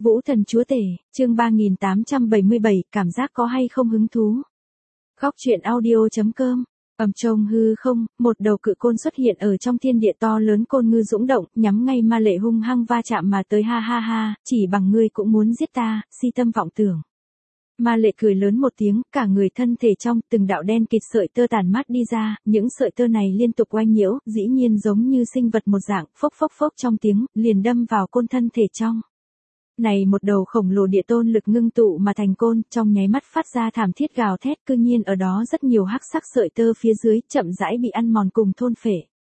Vũ thần chúa tể, chương 3877, cảm giác có hay không hứng thú. Góc truyện audio.com. Trong hư không, một đầu cự côn xuất hiện ở trong thiên địa to lớn, côn ngư dũng động, nhắm ngay Ma Lệ hung hăng va chạm mà tới. Ha ha ha, chỉ bằng ngươi cũng muốn giết ta, si tâm vọng tưởng. Ma Lệ cười lớn một tiếng, cả người thân thể trong từng đạo đen kịt sợi tơ tản mát đi ra, những sợi tơ này liên tục oanh nhiễu, dĩ nhiên giống như sinh vật một dạng, phốc phốc phốc trong tiếng, liền đâm vào côn thân thể trong. Này một đầu khổng lồ địa tôn lực ngưng tụ mà thành côn, trong nháy mắt phát ra thảm thiết gào thét, cư nhiên ở đó rất nhiều hắc sắc sợi tơ phía dưới, chậm rãi bị ăn mòn cùng thôn phệ.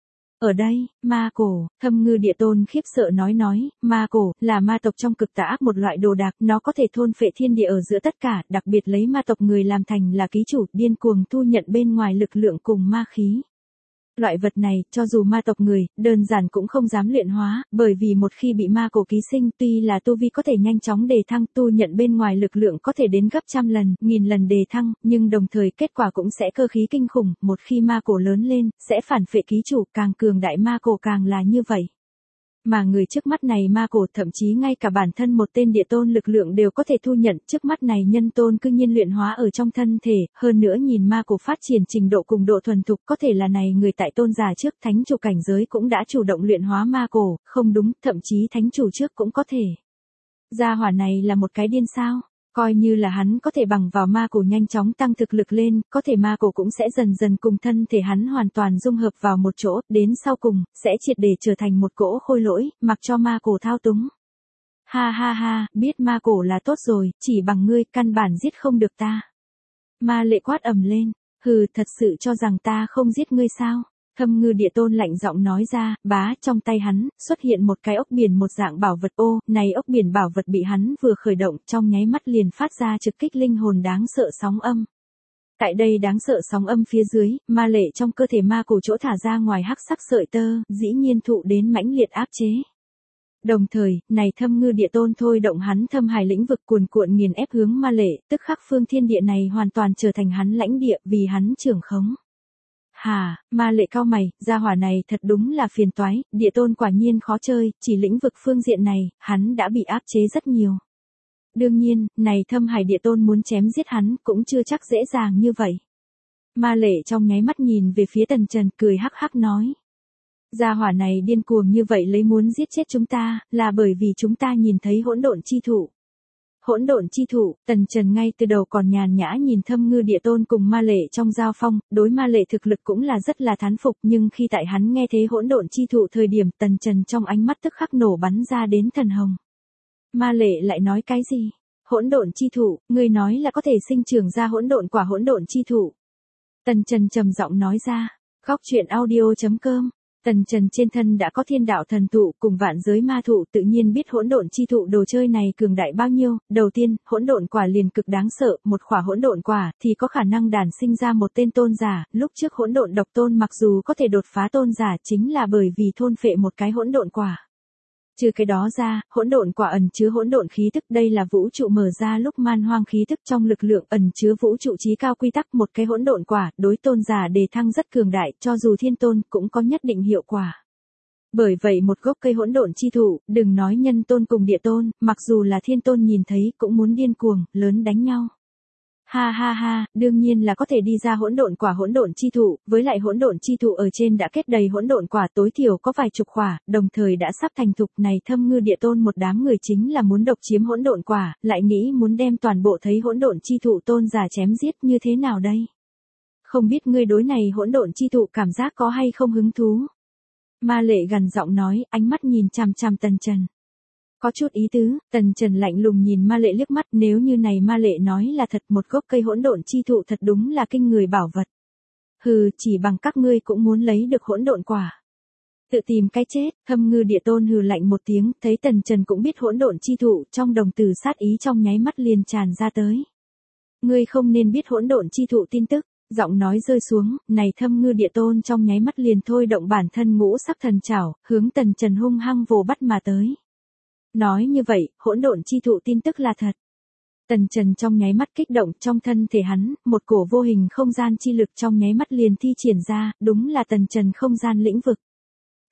Ở đây, ma cổ, Thâm Ngư Địa Tôn khiếp sợ nói, ma cổ, là ma tộc trong cực tà ác một loại đồ đạc, nó có thể thôn phệ thiên địa ở giữa tất cả, đặc biệt lấy ma tộc người làm thành là ký chủ, điên cuồng thu nhận bên ngoài lực lượng cùng ma khí. Loại vật này, cho dù ma tộc người, đơn giản cũng không dám luyện hóa, bởi vì một khi bị ma cổ ký sinh, tuy là tu vi có thể nhanh chóng đề thăng, tu nhận bên ngoài lực lượng có thể đến gấp trăm lần, nghìn lần đề thăng, nhưng đồng thời kết quả cũng sẽ cơ khí kinh khủng, một khi ma cổ lớn lên, sẽ phản phệ ký chủ, càng cường đại ma cổ càng là như vậy. Mà người trước mắt này ma cổ, thậm chí ngay cả bản thân một tên địa tôn lực lượng đều có thể thu nhận, trước mắt này nhân tôn cư nhiên luyện hóa ở trong thân thể, hơn nữa nhìn ma cổ phát triển trình độ cùng độ thuần thục, có thể là này người tại tôn giả trước thánh chủ cảnh giới cũng đã chủ động luyện hóa ma cổ, không đúng, thậm chí thánh chủ trước cũng có thể. Gia hỏa này là một cái điên sao? Coi như là hắn có thể bằng vào ma cổ nhanh chóng tăng thực lực lên, có thể ma cổ cũng sẽ dần dần cùng thân thể hắn hoàn toàn dung hợp vào một chỗ, đến sau cùng, sẽ triệt để trở thành một cỗ khôi lỗi, mặc cho ma cổ thao túng. Ha ha ha, biết ma cổ là tốt rồi, chỉ bằng ngươi, căn bản giết không được ta. Ma Lệ quát ầm lên, hừ, thật sự cho rằng ta không giết ngươi sao? Thâm Ngư Địa Tôn lạnh giọng nói ra, bá, trong tay hắn, xuất hiện một cái ốc biển một dạng bảo vật. Ô, này ốc biển bảo vật bị hắn vừa khởi động, trong nháy mắt liền phát ra trực kích linh hồn đáng sợ sóng âm. Tại đây đáng sợ sóng âm phía dưới, Ma Lệ trong cơ thể ma cổ chỗ thả ra ngoài hắc sắc sợi tơ, dĩ nhiên thụ đến mãnh liệt áp chế. Đồng thời, này Thâm Ngư Địa Tôn thôi động hắn thâm hải lĩnh vực cuồn cuộn nghiền ép hướng Ma Lệ, tức khắc phương thiên địa này hoàn toàn trở thành hắn lãnh địa, vì hắn trưởng khống. Hà, Ma Lệ cau mày, gia hỏa này thật đúng là phiền toái, địa tôn quả nhiên khó chơi, chỉ lĩnh vực phương diện này, hắn đã bị áp chế rất nhiều. Đương nhiên, này Thâm Hải Địa Tôn muốn chém giết hắn cũng chưa chắc dễ dàng như vậy. Ma Lệ trong nháy mắt nhìn về phía Tần Trần, cười hắc hắc nói. Gia hỏa này điên cuồng như vậy lấy muốn giết chết chúng ta, là bởi vì chúng ta nhìn thấy hỗn độn chi thụ. Hỗn độn chi thụ, Tần Trần ngay từ đầu còn nhàn nhã nhìn Thâm Ngư Địa Tôn cùng Ma Lệ trong giao phong, đối Ma Lệ thực lực cũng là rất là thán phục, nhưng khi tại hắn nghe thấy hỗn độn chi thụ thời điểm, Tần Trần trong ánh mắt tức khắc nổ bắn ra đến thần hồng. Ma Lệ lại nói cái gì? Hỗn độn chi thụ, ngươi nói là có thể sinh trưởng ra hỗn độn quả hỗn độn chi thụ. Tần Trần trầm giọng nói ra, góc truyện audio.com. Tần Trần trên thân đã có thiên đạo thần thụ cùng vạn giới ma thụ, tự nhiên biết hỗn độn chi thụ đồ chơi này cường đại bao nhiêu. Đầu tiên, hỗn độn quả liền cực đáng sợ, một quả hỗn độn quả thì có khả năng đản sinh ra một tên tôn giả, lúc trước hỗn độn độc tôn mặc dù có thể đột phá tôn giả chính là bởi vì thôn phệ một cái hỗn độn quả. Trừ cái đó ra, hỗn độn quả ẩn chứa hỗn độn khí tức, đây là vũ trụ mở ra lúc man hoang khí tức trong lực lượng, ẩn chứa vũ trụ chí cao quy tắc, một cái hỗn độn quả, đối tôn giả đề thăng rất cường đại, cho dù thiên tôn cũng có nhất định hiệu quả. Bởi vậy một gốc cây hỗn độn chi thụ, đừng nói nhân tôn cùng địa tôn, mặc dù là thiên tôn nhìn thấy cũng muốn điên cuồng, lớn đánh nhau. Ha ha ha, đương nhiên là có thể đi ra hỗn độn quả hỗn độn chi thụ, với lại hỗn độn chi thụ ở trên đã kết đầy hỗn độn quả, tối thiểu có vài chục quả, đồng thời đã sắp thành thục. Này Thâm Ngư Địa Tôn một đám người chính là muốn độc chiếm hỗn độn quả, lại nghĩ muốn đem toàn bộ thấy hỗn độn chi thụ tôn giả chém giết, như thế nào đây? Không biết ngươi đối này hỗn độn chi thụ cảm giác có hay không hứng thú? Ma Lệ gằn giọng nói, ánh mắt nhìn chằm chằm Tần Trần. Có chút ý tứ, Tần Trần lạnh lùng nhìn Ma Lệ liếc mắt, nếu như này Ma Lệ nói là thật, một gốc cây hỗn độn chi thụ thật đúng là kinh người bảo vật. Hừ, chỉ bằng các ngươi cũng muốn lấy được hỗn độn quả. Tự tìm cái chết. Thâm Ngư Địa Tôn hừ lạnh một tiếng, thấy Tần Trần cũng biết hỗn độn chi thụ, trong đồng tử sát ý trong nháy mắt liền tràn ra tới. Ngươi không nên biết hỗn độn chi thụ tin tức. Giọng nói rơi xuống, này Thâm Ngư Địa Tôn trong nháy mắt liền thôi động bản thân ngũ sắc thần trảo, hướng Tần Trần hung hăng vồ bắt mà tới. Nói như vậy, hỗn độn chi thụ tin tức là thật. Tần Trần trong nháy mắt kích động, trong thân thể hắn, một cổ vô hình không gian chi lực trong nháy mắt liền thi triển ra, đúng là Tần Trần không gian lĩnh vực.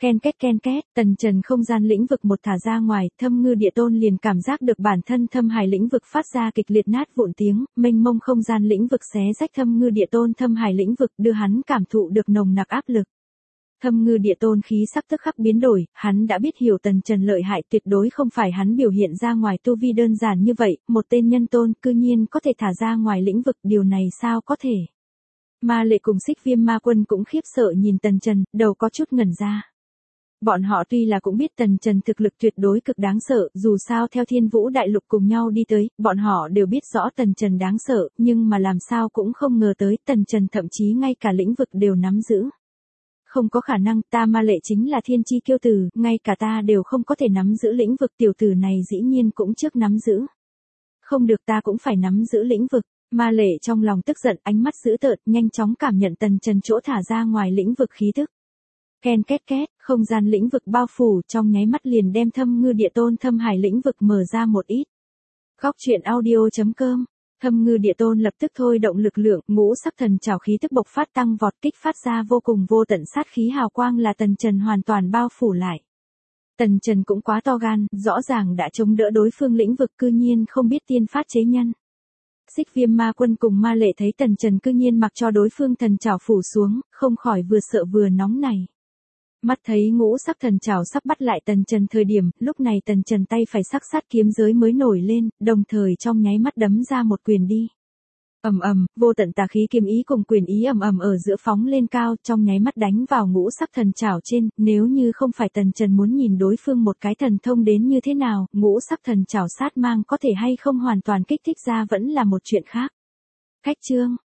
Ken két, tần trần không gian lĩnh vực một thả ra ngoài, Thâm Ngư Địa Tôn liền cảm giác được bản thân thâm hải lĩnh vực phát ra kịch liệt nát vụn tiếng, mênh mông không gian lĩnh vực xé rách Thâm Ngư Địa Tôn thâm hải lĩnh vực đưa hắn cảm thụ được nồng nặc áp lực. Thâm Ngư Địa Tôn khí sắc tức khắc biến đổi, hắn đã biết hiểu tần trần lợi hại tuyệt đối không phải hắn biểu hiện ra ngoài tu vi đơn giản như vậy, một tên nhân tôn cư nhiên có thể thả ra ngoài lĩnh vực, điều này sao có thể. Ma Lệ cùng Xích Viêm Ma Quân cũng khiếp sợ nhìn tần trần, đầu có chút ngẩn ra. Bọn họ tuy là cũng biết tần trần thực lực tuyệt đối cực đáng sợ, dù sao theo Thiên Vũ Đại Lục cùng nhau đi tới, bọn họ đều biết rõ tần trần đáng sợ, nhưng mà làm sao cũng không ngờ tới tần trần thậm chí ngay cả lĩnh vực đều nắm giữ. Không có khả năng, ta Ma Lệ chính là thiên chi kiêu tử, ngay cả ta đều không có thể nắm giữ lĩnh vực, tiểu tử này dĩ nhiên cũng trước nắm giữ. Không được, ta cũng phải nắm giữ lĩnh vực. Ma Lệ trong lòng tức giận, ánh mắt dữ tợn, nhanh chóng cảm nhận tần trần chỗ thả ra ngoài lĩnh vực khí tức. Ken két két, không gian lĩnh vực bao phủ trong nháy mắt liền đem Thâm Ngư Địa Tôn thâm hải lĩnh vực mở ra một ít. Góc truyện audio.com. Thâm Ngư Địa Tôn lập tức thôi động lực lượng, ngũ sắc thần trảo khí tức bộc phát tăng vọt, kích phát ra vô cùng vô tận sát khí hào quang là tần trần hoàn toàn bao phủ lại. Tần trần cũng quá to gan, rõ ràng đã chống đỡ đối phương lĩnh vực, cư nhiên không biết tiên phát chế nhân. Xích Viêm Ma Quân cùng Ma Lệ thấy tần trần cư nhiên mặc cho đối phương thần trảo phủ xuống, không khỏi vừa sợ vừa nóng này. Mắt thấy ngũ sắc thần trảo sắp bắt lại tần trần thời điểm, lúc này tần trần tay phải sắc sát kiếm giới mới nổi lên, đồng thời trong nháy mắt đấm ra một quyền đi. Ầm ầm, vô tận tà khí kiếm ý cùng quyền ý ầm ầm ở giữa phóng lên cao, trong nháy mắt đánh vào ngũ sắc thần trảo trên, nếu như không phải tần trần muốn nhìn đối phương một cái thần thông đến như thế nào, ngũ sắc thần trảo sát mang có thể hay không hoàn toàn kích thích ra vẫn là một chuyện khác. Khách chương